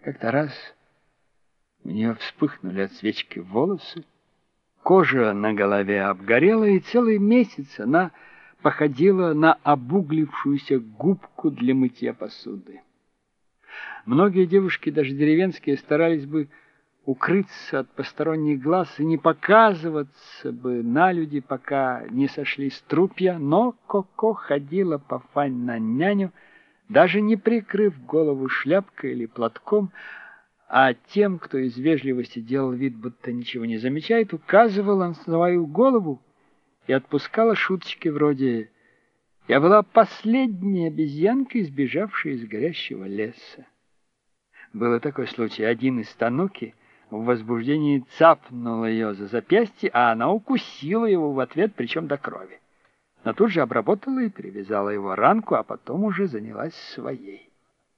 Как-то раз у нее вспыхнули от свечки волосы, кожа на голове обгорела, и целый месяц она походила на обуглившуюся губку для мытья посуды. Многие девушки, даже деревенские, старались бы укрыться от посторонних глаз и не показываться бы на люди, пока не сошли струпья, но Коко ходила по Фань на няню, даже не прикрыв голову шляпкой или платком, а тем, кто из вежливости делал вид, будто ничего не замечает, указывала на свою голову и отпускала шуточки вроде «Я была последняя обезьянка, избежавшая из горящего леса». Был такой случай. Один из тануки в возбуждении цапнул ее за запястье, а она укусила его в ответ, причем до крови. Но тут же обработала и перевязала его ранку, а потом уже занялась своей.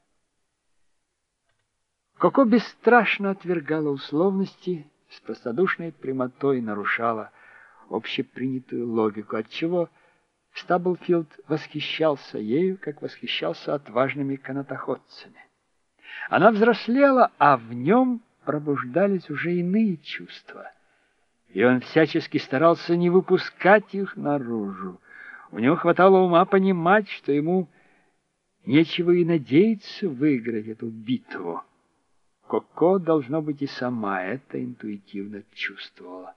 Коко бесстрашно отвергала условности, с простодушной прямотой нарушала общепринятую логику, отчего Стаблфилд восхищался ею, как восхищался отважными канатоходцами. Она взрослела, а в нем пробуждались уже иные чувства, и он всячески старался не выпускать их наружу. У него хватало ума понимать, что ему нечего и надеяться выиграть эту битву. Коко, должно быть, и сама это интуитивно чувствовала.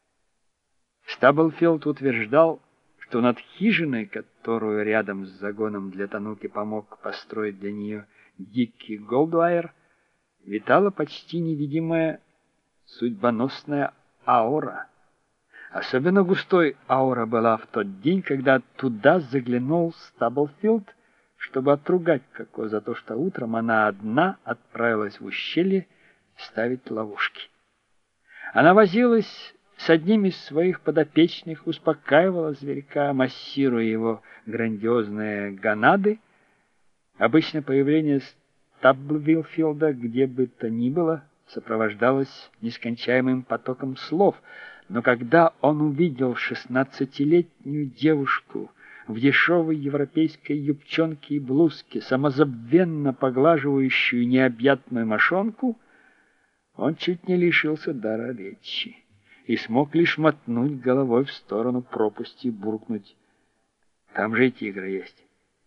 Стаблфилд утверждал, что над хижиной, которую рядом с загоном для тануки помог построить для нее Дикий Голдуайр, витала почти невидимая судьбоносная аура. Особенно густой аура была в тот день, когда туда заглянул Стаблфилд, чтобы отругать Коко за то, что утром она одна отправилась в ущелье ставить ловушки. Она возилась с одним из своих подопечных, успокаивала зверька, массируя его грандиозные гонады. Обычно появление Стаблфилда где бы то ни было сопровождалось нескончаемым потоком слов, но когда он увидел 16-летнюю девушку в дешевой европейской юбчонке и блузке, самозабвенно поглаживающую необъятную мошонку, он чуть не лишился дара речи и смог лишь мотнуть головой в сторону пропасти и буркнуть: «Там же и тигры есть».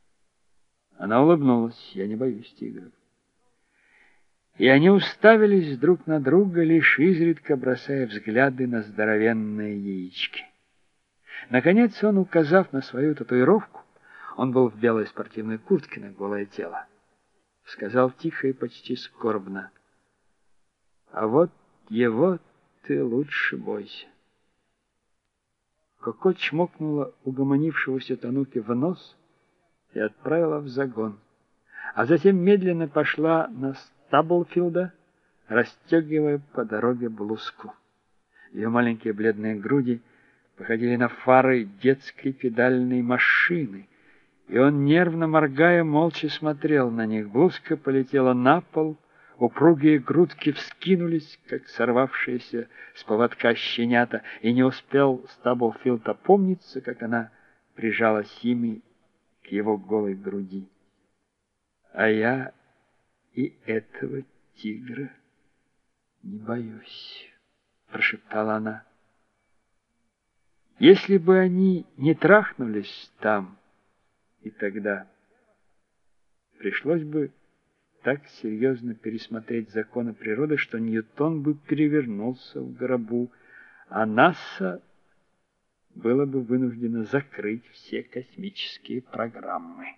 Она улыбнулась: «Я не боюсь тигров». И они уставились друг на друга, лишь изредка бросая взгляды на здоровенные яички. Наконец он, указав на свою татуировку, он был в белой спортивной куртке на голое тело, сказал тихо и почти скорбно: «А вот его ты лучше бойся». Коко чмокнула угомонившегося тануки в нос и отправила в загон, а затем медленно пошла на Стаблфилда, расстегивая по дороге блузку. Ее маленькие бледные груди походили на фары детской педальной машины, и он, нервно моргая, молча смотрел на них. Блузка полетела на пол, упругие грудки вскинулись, как сорвавшиеся с поводка щенята, и не успел Стаблфилд опомниться, как она прижалась ими к его голой груди. «А я и этого тигра не боюсь», — прошептала она. Если бы они не трахнулись там и тогда, пришлось бы так серьезно пересмотреть законы природы, что Ньютон бы перевернулся в гробу, а НАСА было бы вынуждено закрыть все космические программы.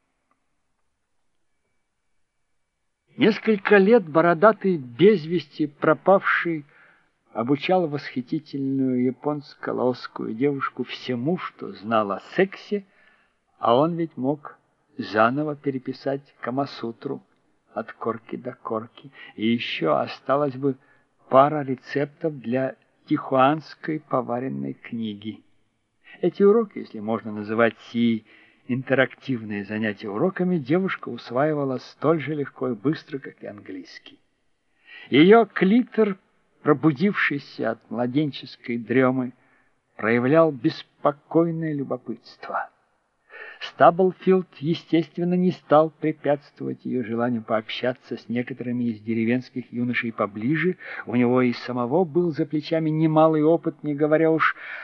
Несколько лет бородатый, без вести пропавший, обучал восхитительную японско-лаосскую девушку всему, что знал о сексе, а он ведь мог заново переписать Камасутру от корки до корки, и еще осталась бы пара рецептов для тихуанской поваренной книги. Эти уроки, если можно называть сии интерактивные занятия уроками, девушка усваивала столь же легко и быстро, как и английский. Ее клитор, пробудившийся от младенческой дремы, проявлял беспокойное любопытство. Стаблфилд, естественно, не стал препятствовать ее желанию пообщаться с некоторыми из деревенских юношей поближе. У него и самого был за плечами немалый опыт, не говоря уж